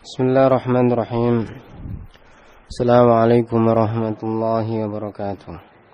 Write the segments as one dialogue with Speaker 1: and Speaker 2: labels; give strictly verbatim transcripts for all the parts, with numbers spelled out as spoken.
Speaker 1: Bismillahirrahmanirrahim. Assalamualaikum warahmatullahi wabarakatuh.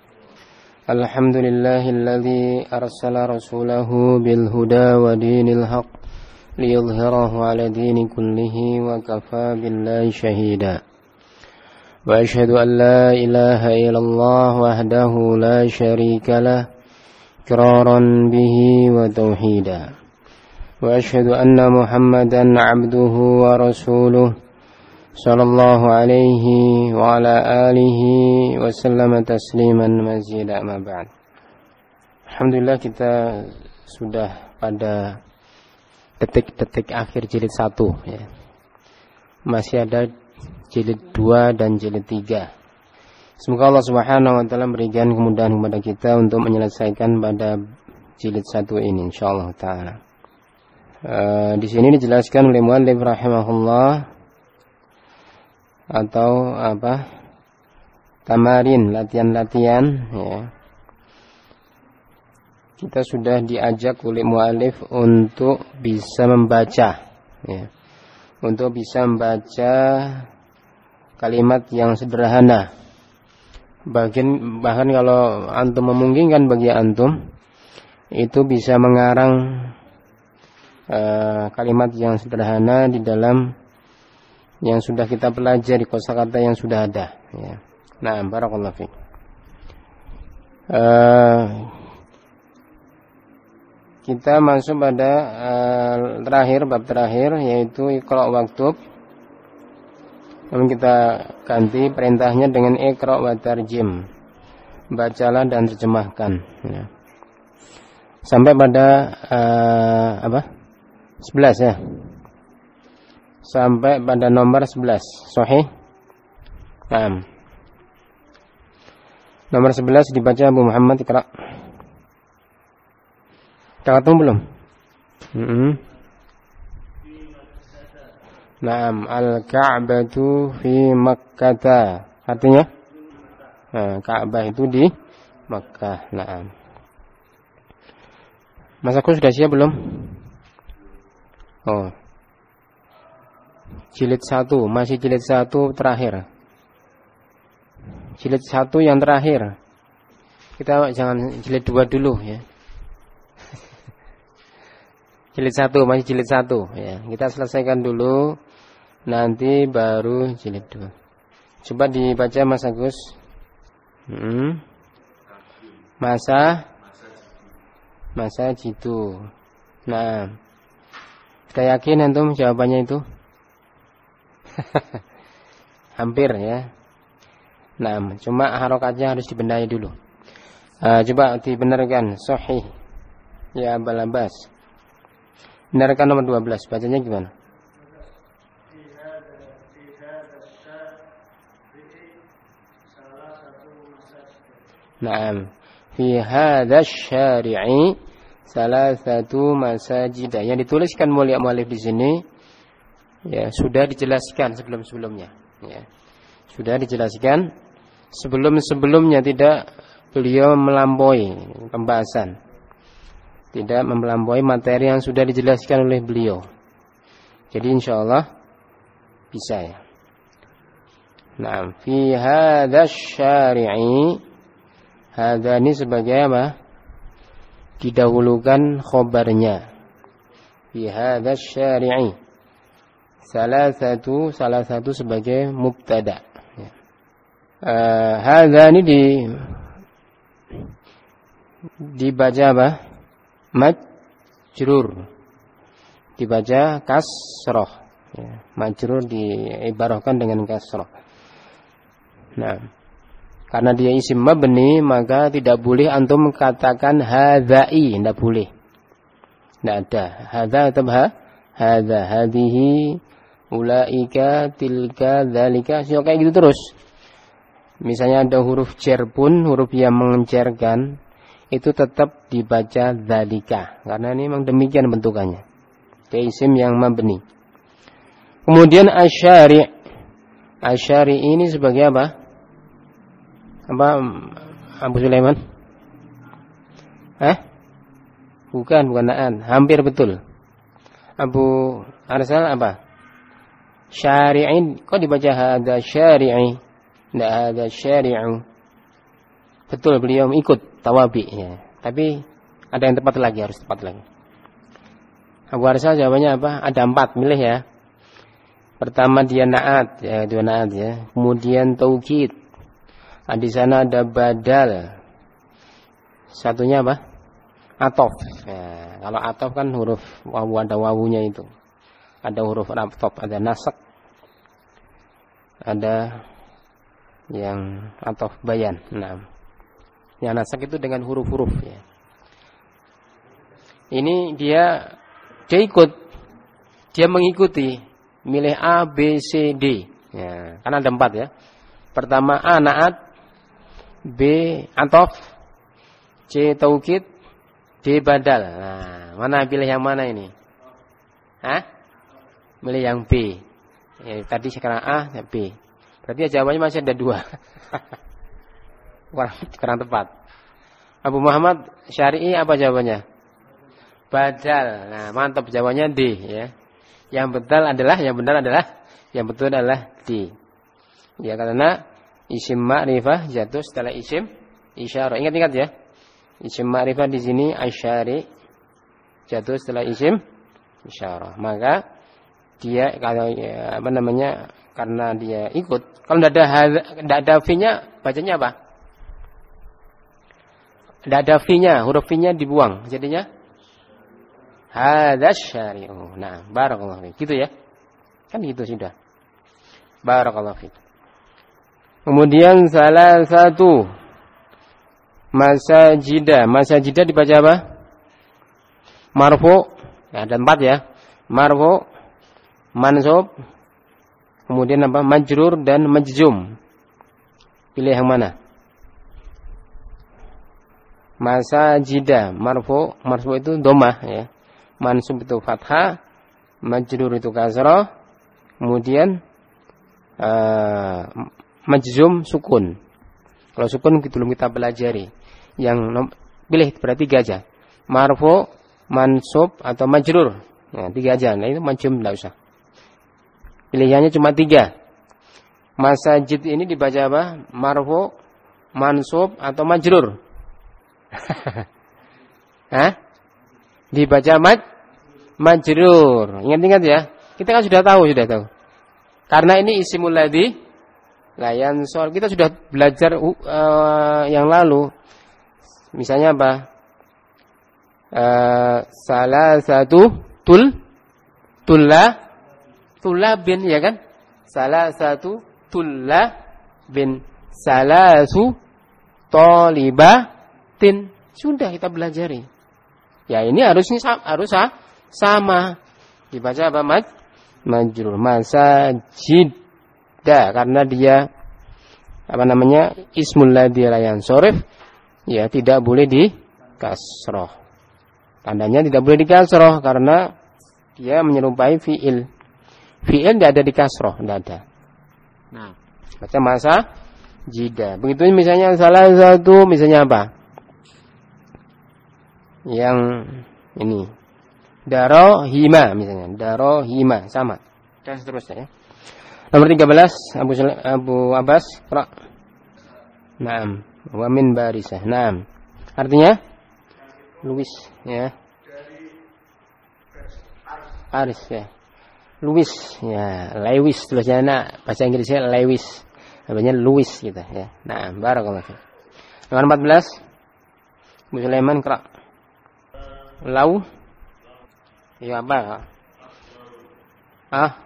Speaker 1: Alhamdulillahilladzi arsala rasulahu bil huda wa dinil haq liyudhhirahu ala dini kullihi wa kafa billahi shahida. Wa asyhadu an la ilaha illallah wahdahu la syarika lah iqraran bihi wa tauhida. Wa asyhadu anna Muhammadan abduhu wa rasuluh sallallahu alaihi wa ala alihi wa sallama tasliman mazida ma ba'd. Alhamdulillah kita sudah pada detik-detik akhir jilid satu ya. Masih ada jilid dua dan jilid tiga. Semoga Allah Subhanahu wa taala berikan kemudahan kepada kita untuk menyelesaikan pada jilid satu ini insyaallah taala. Uh, di sini dijelaskan oleh muallif rahimahullah atau apa? Tamarin, latihan-latihan ya. Kita sudah diajak oleh muallif untuk bisa membaca ya. Untuk bisa membaca kalimat yang sederhana. Bahkan bahkan kalau antum memungkinkan bagi antum itu bisa mengarang Uh, kalimat yang sederhana di dalam yang sudah kita pelajari, kosakata yang sudah ada ya. Nah, barakallahu fiik. Uh, kita masuk pada uh, terakhir, bab terakhir yaitu iqra waktub. Namun kita ganti perintahnya dengan iqra wa tarjim. Bacalah dan terjemahkan ya. Sampai pada uh, apa? sebelas ya. Sampai pada nomor sebelas. Sahih? Naam. Nomor sebelas dibaca Abu Muhammad, Iqra. Tahu belum? Mm-hmm. Naam, al-Ka'batu fi Makkah. Artinya? Nah, Ka'bah itu di Makkah. Naam. Mas aku sudah siap belum? Oh, jilid satu, masih jilid satu terakhir. Jilid satu yang terakhir. Kita jangan jilid dua dulu ya. Jilid satu, masih jilid satu ya. Kita selesaikan dulu, nanti baru jilid dua. Coba dibaca Mas Agus. Hmm. Masa Masa jitu. Nah, kita yakin antum jawabannya itu? Hampir ya. Nah, cuma harokatnya harus dibenahi dulu. Uh, coba dibenarkan. Sahih. Ya Abul Abbas. Benarkan nomor dua belas. Bacanya gimana? Naam. Fi hadha syari'i salah satu masajid yang dituliskan oleh muallif di sini ya sudah dijelaskan sebelum-sebelumnya ya. Sudah dijelaskan sebelum-sebelumnya, tidak beliau melampaui pembahasan. Tidak melampaui materi yang sudah dijelaskan oleh beliau. Jadi insyaallah bisa ya. Nah, fi hadza syari'i, hadza ini sebagai apa? Didahulukan khobarnya. Fi hadza syari'i. Salah satu salah satu sebagai mubtada. Ya. Uh, hadza ini di dibaca apa? Majrur. Dibaca kasroh. Ya. Majrur diibarahkan dengan kasroh. Nah, karena dia isim mabni, maka tidak boleh antum katakan hadzai, tidak boleh. Tidak ada. Hadza atau ha? Hadza, hadhihi, ulaika, tilka, dzalika, so kayak gitu terus. Misalnya ada huruf jar pun, huruf yang mencerkan, itu tetap dibaca dzalika, karena ini memang demikian bentukannya. Dia isim yang mabni. Kemudian asyari'. Asyari' ini sebagai apa? Apa Abu Sulaiman? Eh? Bukan, bukan na'an. Hampir betul. Abu Arsal apa? syari'in. Kok dibaca hadza syari'i? Tidak hadza syari'u. Betul, beliau ikut tawabi ya. Tapi ada yang tepat lagi, harus tepat lagi. Abu Harsah jawabannya apa? Ada empat, milih ya. Pertama dia na'at, ya, dua na'at ya. Kemudian taukid. Nah, di sana ada badal. Satunya apa? Atof. Ya, kalau atof kan huruf wawu, ada wawunya itu. Ada huruf atof, ada nasak. Ada yang atof bayan. Nah, yang nasak itu dengan huruf-huruf ya. Ini dia dia ikut, dia mengikuti, milih A, B, C, D. Ya, karena ada empat ya. Pertama A naat, B atof, C taukid, D badal. Nah, mana pilih yang mana ini? Hah? Milih yang B. Ya, tadi sekarang A, ya B. Berarti jawabannya masih ada dua. kurang, kurang tepat. Abu Muhammad Syari'i apa jawabannya? Badal. Nah, mantap, jawabannya D ya. Yang betul adalah yang benar adalah yang betul adalah D. Ya, karena isim ma'rifah jatuh setelah isim isyarah. Ingat-ingat ya. Isim ma'rifah di sini asyari jatuh setelah isim isyarah. Maka dia kalau ya, apa namanya? Karena dia ikut. Kalau tidak ada tidak ada fi-nya, bacanya apa? Tidak ada fi-nya, huruf fi-nya dibuang. Jadinya hadza syari'u. Nah, barakallahu fiik. Gitu ya. Kan gitu sudah. Barakallahu fiik. Kemudian salah satu masajidah. Masajidah dibaca apa? Marfu. Ya, ada empat ya. Marfu, mansub, kemudian apa? Majrur dan majzum. Pilih yang mana? Masajidah. Marfu, marfu itu domah ya. Mansub itu fathah, majrur itu kasrah, kemudian uh, majzum sukun. Kalau sukun belum kita pelajari. Yang nom- pilih berarti tiga aja. Marfu, mansub atau majrur. Nah, tiga aja. Nah, itu majzum enggak usah. Pilihannya cuma tiga. Masajid ini dibaca apa? Marfu, mansub atau majrur? Hah? Dibaca maj majrur. Ingat-ingat ya. Kita kan sudah tahu, sudah tahu. Karena ini isimul ladzi la yansor. Kita sudah belajar uh, yang lalu. Misalnya apa? Uh, salah satu tul tulla tulla bin ya kan? Salah satu tulla bin salasu tolibatin. Sudah kita belajari. Ya ini harusnya harus sama. Dibaca apa? Maj majrur. Masajidah, karena dia apa namanya? Ismul ladzi la yansorif. Ya tidak boleh di kasroh. Tandanya tidak boleh di kasroh karena dia menyerupai fiil. Fiil tidak ada di kasroh, tidak ada. Nah, baca masa jida. Begitu misalnya salah satu misalnya apa? Yang ini darohima misalnya, darohima sama dan seterusnya ya. Nomor tiga belas Abu Abu Abbas Qra. Naam, wa min barisah. Naam. Artinya Luis ya. Aris ya. Luis ya, Lewis tulisnya nak bahasa Inggrisnya Lewis. Namanya Louis gitu ya. Naam, barakallahu fiik. Nomor empat belas Abu Sulaiman Qra. Lau ya apa? Ah.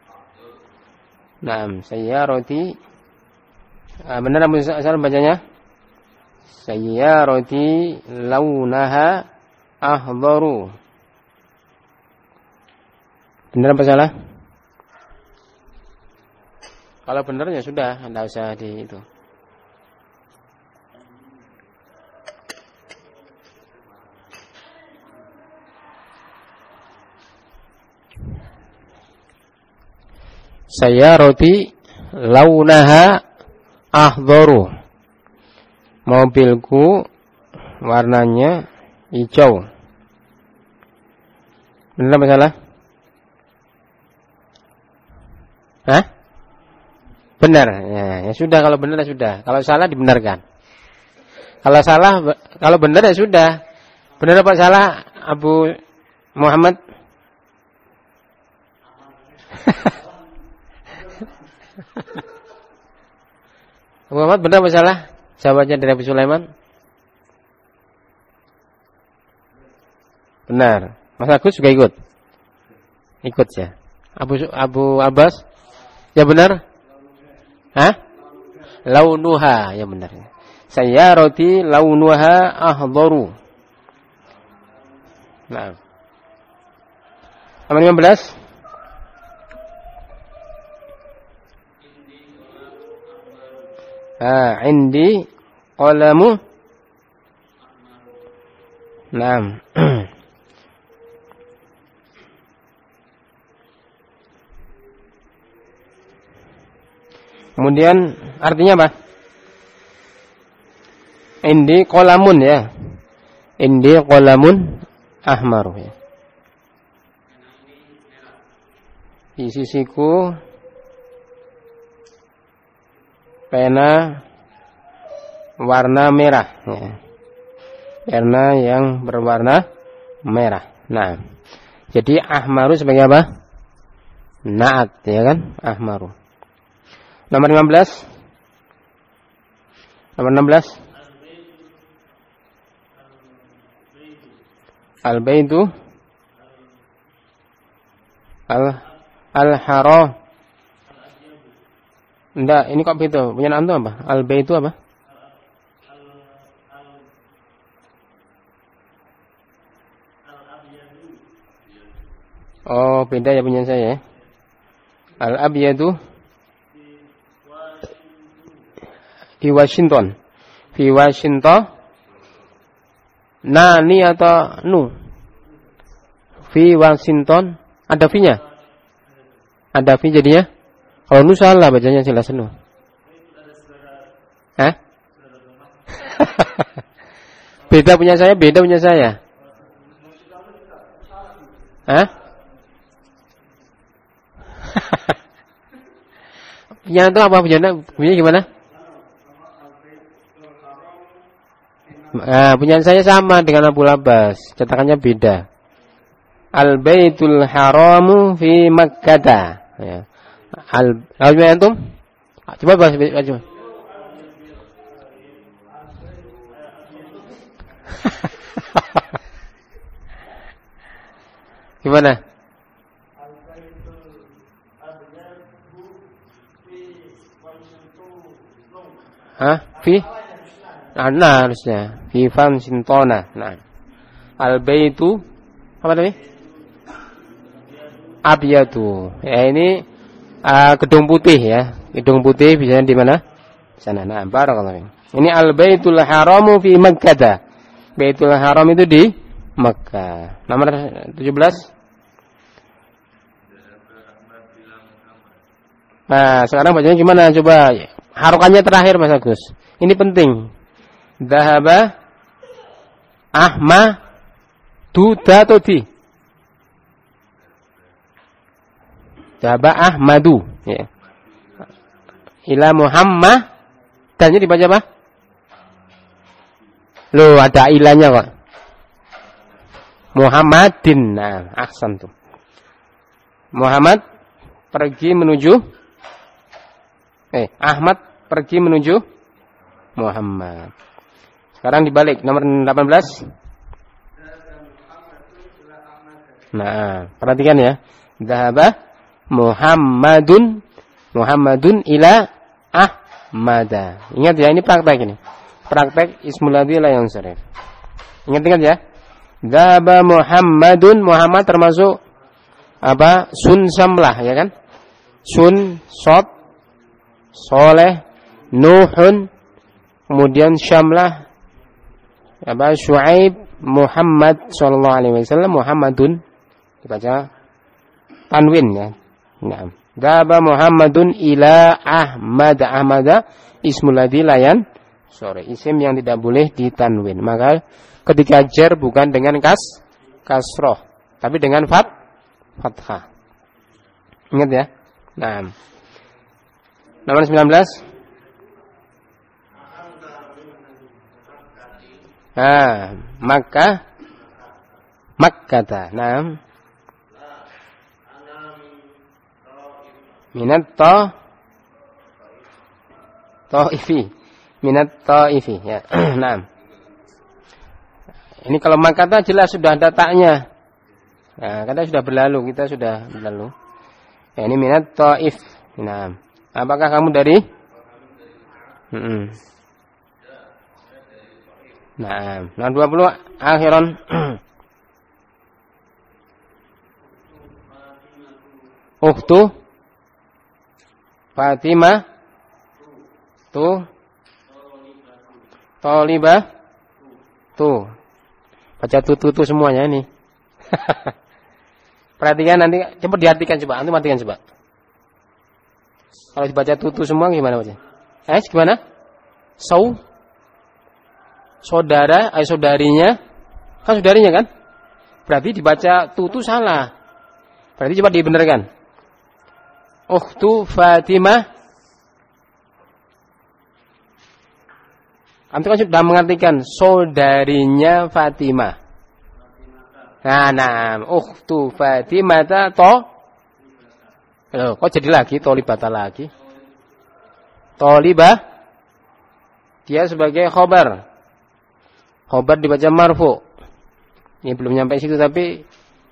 Speaker 1: Naam, sayyarati. Ah, benar Abu Asal bacanya? Sayyarati launaha ahdharu. Benar apa salah? Kalau benar ya sudah, enggak usah di itu. Sayyarati launaha ahdharu. Mobilku warnanya hijau. Benar apa salah? Hah? Benar. Ya, ya sudah, kalau benar ya sudah. Kalau salah dibenarkan. Kalau salah, kalau benar ya sudah. Benar apa salah, Abu Muhammad? Abu Muhammad benar apa salah? Jawabannya dari Abu Sulaiman? Benar. Mas Agus juga ikut? Ikut ya. Abu Abu Abbas? Ya benar? Hah? Launuha, ya benar. Sayyarati launuha ahdharu. Nah. Nomor lima belas. Ah, indi qalamu. Naam. Kemudian artinya apa? Indi qalamun ya. Indi qalamun ahmaru ya. Di sisiku pena warna merah ya. Pena yang berwarna merah. Nah, jadi ahmaru sebagai apa? Naat ya kan? Ahmaru. Nomor lima belas. Nomor enam belas. Al-baitu al al-haram. Enggak, ini kok begitu? Punya antum apa? Al-baitu apa? Oh, beda ya punya saya ya. Al-abyadu di Washington. Di Washington. Nani atau nu? Di Washington. Ada V-nya? Ada V jadinya? Kalau nu salah bacanya jelas nu. Hah? Beda punya saya, beda punya saya. Hah? Punya itu apa? Punya, punya gimana? Nah, punya saya sama dengan Abu Labas, cetakannya beda. Al-Baitul Haramu fi Makkah. Ya. Al Al antum? Coba bahas coba. Gimana? Hah? Fi? Nah, harusnya. Fi fan sintona. Nah. Al-baitu apa namanya? Abyadu. Ya ini uh, gedung putih ya. Gedung putih biasanya di mana? Di sana. Nah, barakallahu. Ini al-baitul haramu fi Makkah. Baitul Haram itu di Makkah. Nomor tujuh belas. Nah, sekarang bacanya gimana? Coba harokannya terakhir Mas Agus. Ini penting. Dhahaba Ahma Dudatoti. Dhahaba Ahmadu ya. Ila Muhammad. Dan ini dibaca apa? Loh, ada ilahnya kok. Muhammadin. Nah, ahsan tuh. Muhammad pergi menuju Eh, Ahmad pergi menuju Muhammad. Sekarang dibalik nomor delapan belas. Nah, perhatikan ya. Dhahaba Muhammadun Muhammadun ila Ahmada. Ingat ya, ini praktek ini. Praktek ismul ladzi la yansarif. Ingat-ingat ya. Dhahaba Muhammadun, Muhammad termasuk apa? Sun samlah ya kan? Sun sod Soleh, Nuhun, kemudian Syamlah, apa Syuaib, Muhammad sallallahu alaihi wasallam, Muhammadun dibaca tanwin ya. Nah, Dhaba Muhammadun ila Ahmad. Ahmad ismul ladzi layan sore, isim yang tidak boleh ditanwin. Maka ketika jar bukan dengan kas kasroh, tapi dengan fat fathah. Ingat ya. Nah, Nomor sembilan belas. Ah, Makkah. Makkata. Naam. Minat to Taifi. Minat Taifi ya. Naam. Ini kalau Makkah jelas sudah ada taknya. Nah, kata sudah berlalu, kita sudah berlalu. Ya, ini minat Taif. Naam. Apakah kamu dari? Hmm. Nah, nomor dua puluh akhiran. Ukhtu Fatimah tu Tolibah tu. Baca tutu-tutu semuanya ini. Perhatikan nanti, coba diartikan coba, antum artikan coba. Kalau dibaca tutu semua gimana baca? Eh, gimana? Sau saudara, eh saudarinya, kan saudarinya kan? Berarti dibaca tutu salah. Berarti coba dibenarkan. Ukhtu Fatimah. Antum kan sudah mengartikan saudarinya Fatimah. Nah, nah, ukhtu Fatimah to. Loh, kok jadi lagi tolibata lagi? Tolibah dia sebagai khobar. Khobar dibaca marfu. Ini belum nyampe situ tapi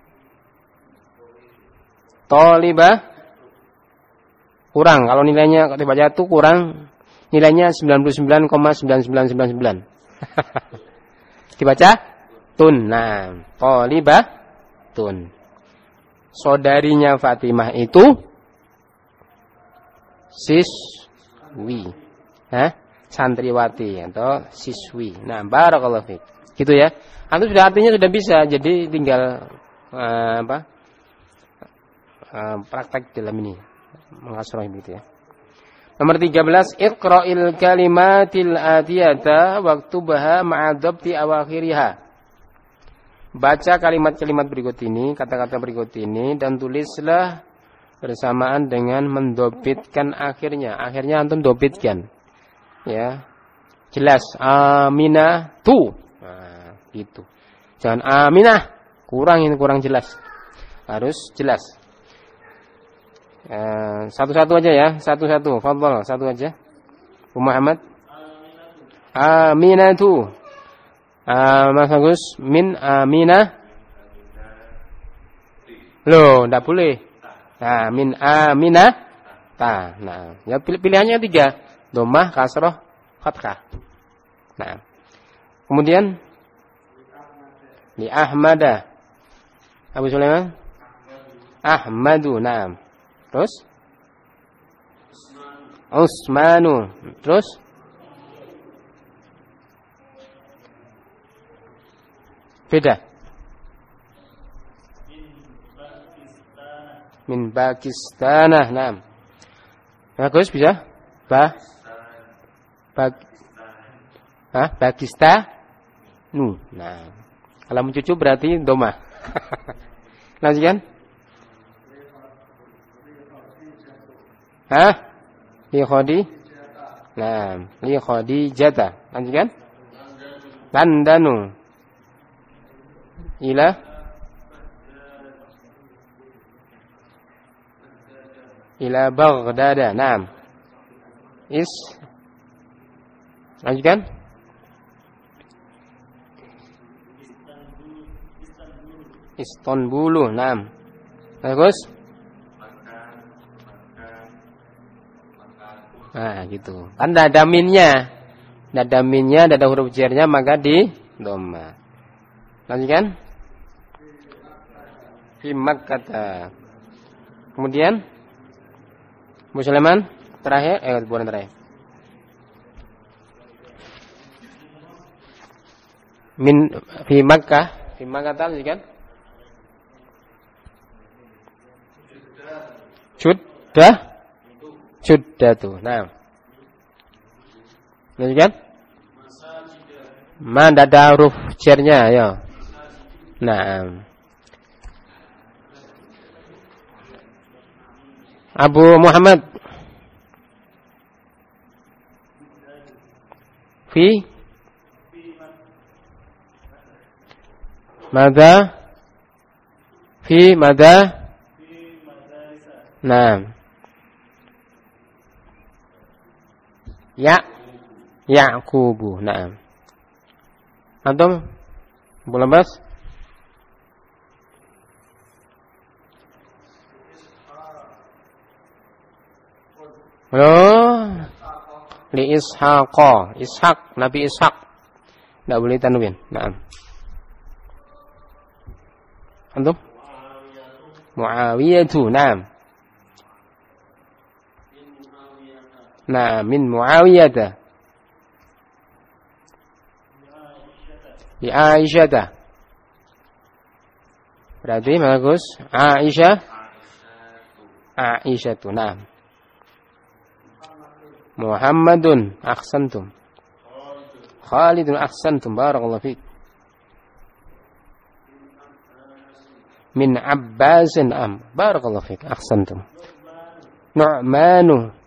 Speaker 1: tolibah kurang. Kalau nilainya kalau dibaca itu kurang, nilainya sembilan puluh sembilan koma sembilan sembilan sembilan sembilan. Dibaca tun. Nah, tolibah tun. Saudarinya Fatimah itu siswi. Hah? Santriwati atau siswi. Nah, barakallahu fiik. Gitu ya. Antum sudah artinya sudah bisa, jadi tinggal uh, apa? Uh, praktek dalam ini. Mengasroh begitu ya. Nomor tiga belas, iqra'il kalimatil atiyata waktubaha ma'adabti awakhiriha. Baca kalimat-kalimat berikut ini, kata-kata berikut ini dan tulislah bersamaan dengan mendobitkan akhirnya. Akhirnya antum dobitkan. Ya, jelas aminah tu, nah, gitu. Jangan aminah, kurang ini kurang jelas. Harus jelas. Eh, satu-satu aja ya, satu-satu. Fadhal, satu aja. Bu Muhammad. Aminatu. Ah, Mas Agus, min aminah. Loh, enggak boleh. Nah, min aminah. Nah, nah, ya pilihannya tiga. Dhammah, kasrah, fathah. Nah. Kemudian li Ahmada. Abu Sulaiman? Ahmadu. Naam. Terus? Usmanu. Terus? Beda. Min Pakistanah. Naam. Bagus bisa? Ba Bag Hah? Pakistan. Nah, kalau mencucu berarti doma. Lanjutkan. Hah? Li khodi. Nah, li khodi jata. Lanjutkan. Landanu. Ila Ila Baghdad. Naam. Is Lanjutkan. Istanbul. Naam. Bagus. Nah, gitu. Kan ada minnya. Ada minnya, ada huruf jarnya, maka di dhamma. Lanjutkan. Fi Makkah. Kemudian Musliman terakhir, eh bukan terakhir. Min fi Makkah, fi Makkah tahu kan? Sudah, sudah tuh. Nah, ini kan? Mana ada huruf jarnya, ya. Nah, Abu Muhammad, Fi Mada Fi Mada Nah Ya Ya'kubu. Nah Antum boleh bahas? Oh, li Ishaq, Ishaq, Nabi Ishaq. Tidak boleh tanwin. Naam. Antum? Muawiyatu, naam. Nah, min Muawiyata. Di Aisyah. Berarti bagus. Aisyah. Aisyah tu, naam. Muhammadun ahsantum. Khalidun ahsantum. Barakallahu fiik. Min Abbasin am. Barakallahu fiik. Ahsantum. Nu'manu.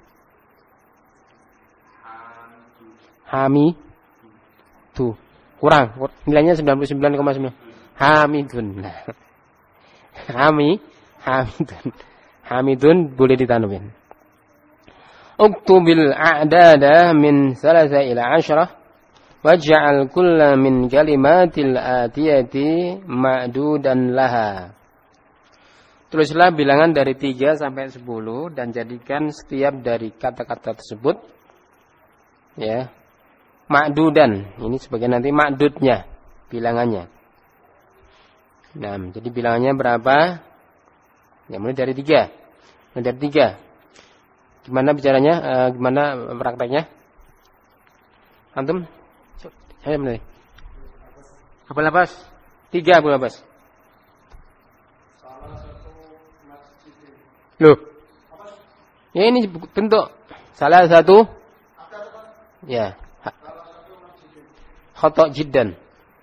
Speaker 1: Hami. Tuh. Kurang. Nilainya sembilan puluh sembilan koma sembilan. Hamidun. Hami. Hamidun. Hamidun boleh ditanwin. Uktubil a'dada min salasa ila asyarah waj'al kulla min kalimatil atiyati ma'dudan laha. Tulislah bilangan dari tiga sampai sepuluh dan jadikan setiap dari kata-kata tersebut ya ma'dudan. Ini sebagai nanti ma'dudnya, bilangannya. Nah, jadi bilangannya berapa? Ya mulai dari tiga. Mulai dari tiga. Gimana bicaranya? E, gimana prakteknya? Antum? Saya benar. Apa lapas? Tiga apa lapas? Loh. Ya ini bentuk salah satu. Ya. Khotok jiddan.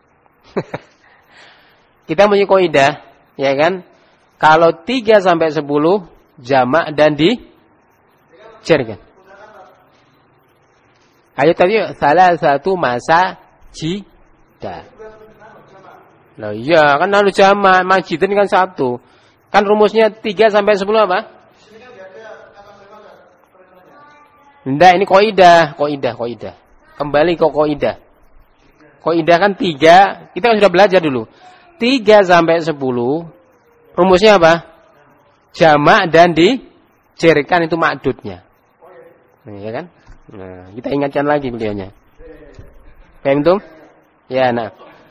Speaker 1: Kita punya kaidah, ya kan? Kalau tiga sampai sepuluh jamak dan di cer kan. Ayo tadi salah satu masa jida. Loh iya kan lalu jamak, majidin kan satu. Kan rumusnya tiga sampai sepuluh apa? Enggak, ini kaidah, kaidah, kaidah. Kembali ke kaidah. Kaidah kan tiga, kita kan sudah belajar dulu. tiga sampai sepuluh rumusnya apa? Jamak dan dicerkan itu makdudnya. Ya kan? Nah, kita ingatkan lagi beliaunya. Paham tuh? Ya, nah.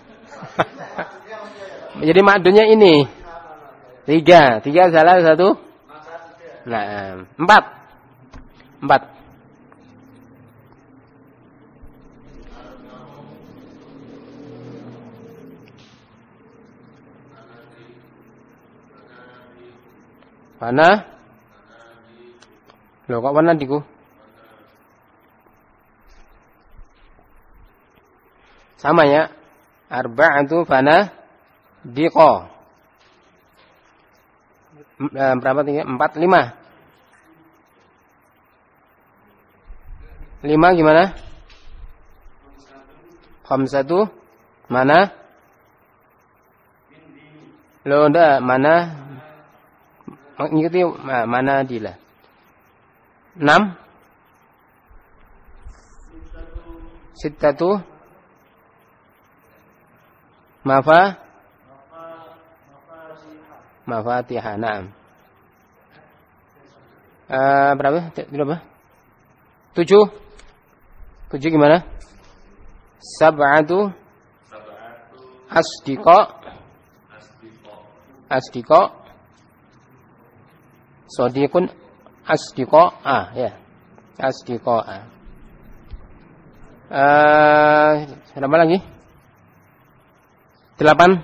Speaker 1: Jadi makdudnya ini. Tiga. Tiga salah satu. Nah, empat. Empat. Mana? Loh, kok mana diku? Sama ya. Arba'atu fana diqo. Berapa tinggi? Empat, lima. Lima gimana? Khamsatu. Mana? Loh, enggak. Mana? Mengikuti mana dilah. Enam. Sittatu. Mafa Mafatihah. Naam. Uh, berapa? Berapa? Tujuh. Tujuh gimana? Sab'atu Asdiqa Asdiqa Sodiqun Asdiqa. Ah ya. Asdiqa. Uh, berapa lagi? Delapan.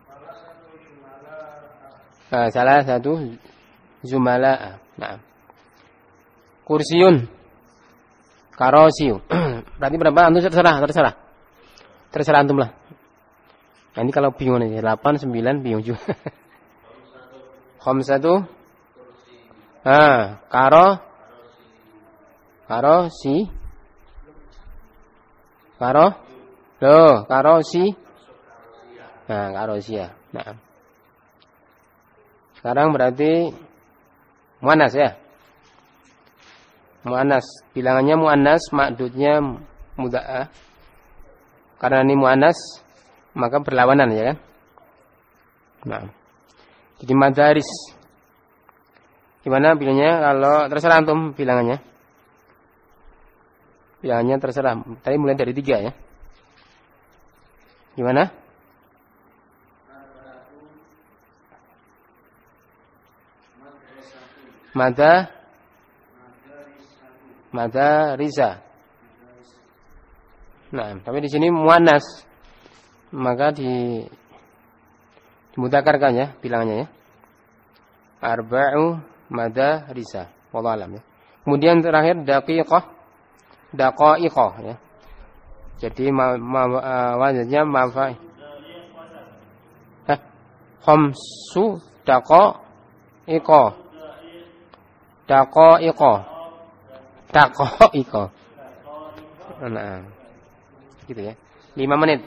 Speaker 1: Nah, salah satu zumala. Nah. Kursiun. Karosiu. Berarti berapa? Antum terserah, terserah. Terserah antum lah. Nah, ini kalau bingung nih, delapan, sembilan bingung juga. Khamsatu. Ah, karo. Karosi. Karo? Loh, karo si? Nah, karo si ya. Nah. Sekarang berarti muannas ya. Muannas, bilangannya muannas, ma'dudnya mudzakkar. Karena ini muannas, maka berlawanan ya kan? Nah. Jadi madaris. Gimana bilangnya kalau terserah antum bilangannya? Bilangannya terserah. Tadi mulai dari tiga ya. Gimana? Mada Mada Riza. Nah, tapi di sini muannas. Maka di dimudzakarkan ya bilangannya ya. Arba'u Mada Riza. Wallahu alam ya. Kemudian terakhir daqiqah. Daqaiqah ya. Jadi ma, ma, uh, wazannya mafa. Eh, khamsu daqaiqah. Daqaiqah. Daqaiqah. Nah. Gitu ya. lima menit.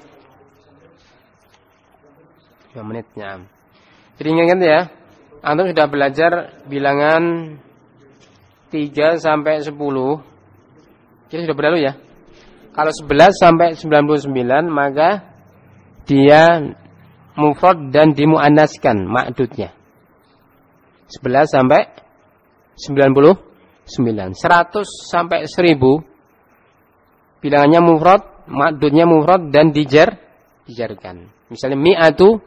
Speaker 1: lima menitnya. Jadi ingat ya. Antum sudah belajar bilangan tiga sampai sepuluh. Jadi sudah berlalu ya. Kalau sebelas sampai sembilan puluh sembilan maka dia mufrad dan dimuannaskan ma'dudnya. sebelas sampai sembilan puluh sembilan. seratus sampai seribu bilangannya mufrad, ma'dudnya mufrad dan dijar dijarkan. Misalnya mi'atu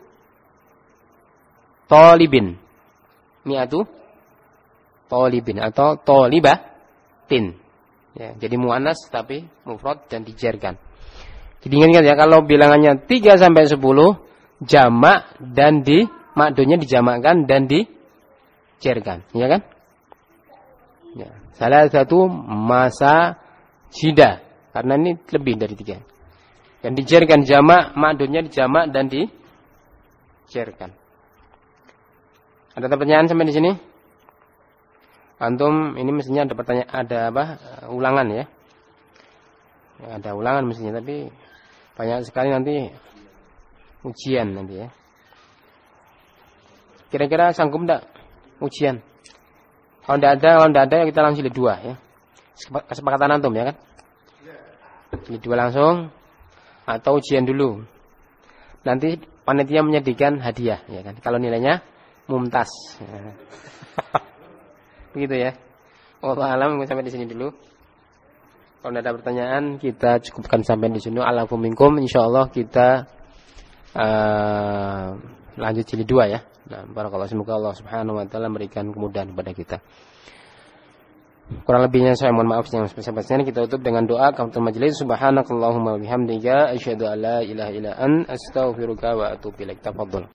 Speaker 1: talibin. Mi'atu talibin atau talibatin. Ya, jadi muannas tapi mufrad dan dijarkan. Jadi ingat ya kalau bilangannya tiga sampai sepuluh jamak dan di ma'dudnya dijamakkan dan dijarkan, ya kan? Ya, salah satu masa jida karena ini lebih dari tiga. Dan dijarkan jamak, ma'dudnya dijamak dan dijarkan. Ada pertanyaan sampai di sini? Antum ini mestinya ada pertanyaan, ada apa? Ulangan ya. Ya ada ulangan mestinya, tapi banyak sekali nanti ujian nanti ya. Kira-kira sanggup enggak ujian? Kalau enggak ada, kalau enggak ada ya kita langsung jilid dua ya. Kesepakatan antum ya kan? Jilid dua langsung atau ujian dulu. Nanti panitia menyediakan hadiah ya kan. Kalau nilainya mumtaz. Ya. Begitu ya. Wallahu alam, sampai di sini dulu. Kalau ada pertanyaan kita cukupkan sampai di sini. Alafu minkum, insyaallah kita uh, lanjut jilid dua ya. Nah, barakallahu, semoga Allah Subhanahu wa taala memberikan kemudahan kepada kita. Kurang lebihnya saya mohon maaf yang sebesar-besarnya. Kita tutup dengan doa kafaratul majelis. Subhanakallahumma wa bihamdika asyhadu an la ilaha illa anta astaghfiruka wa atubu ilaik. Tafadhol.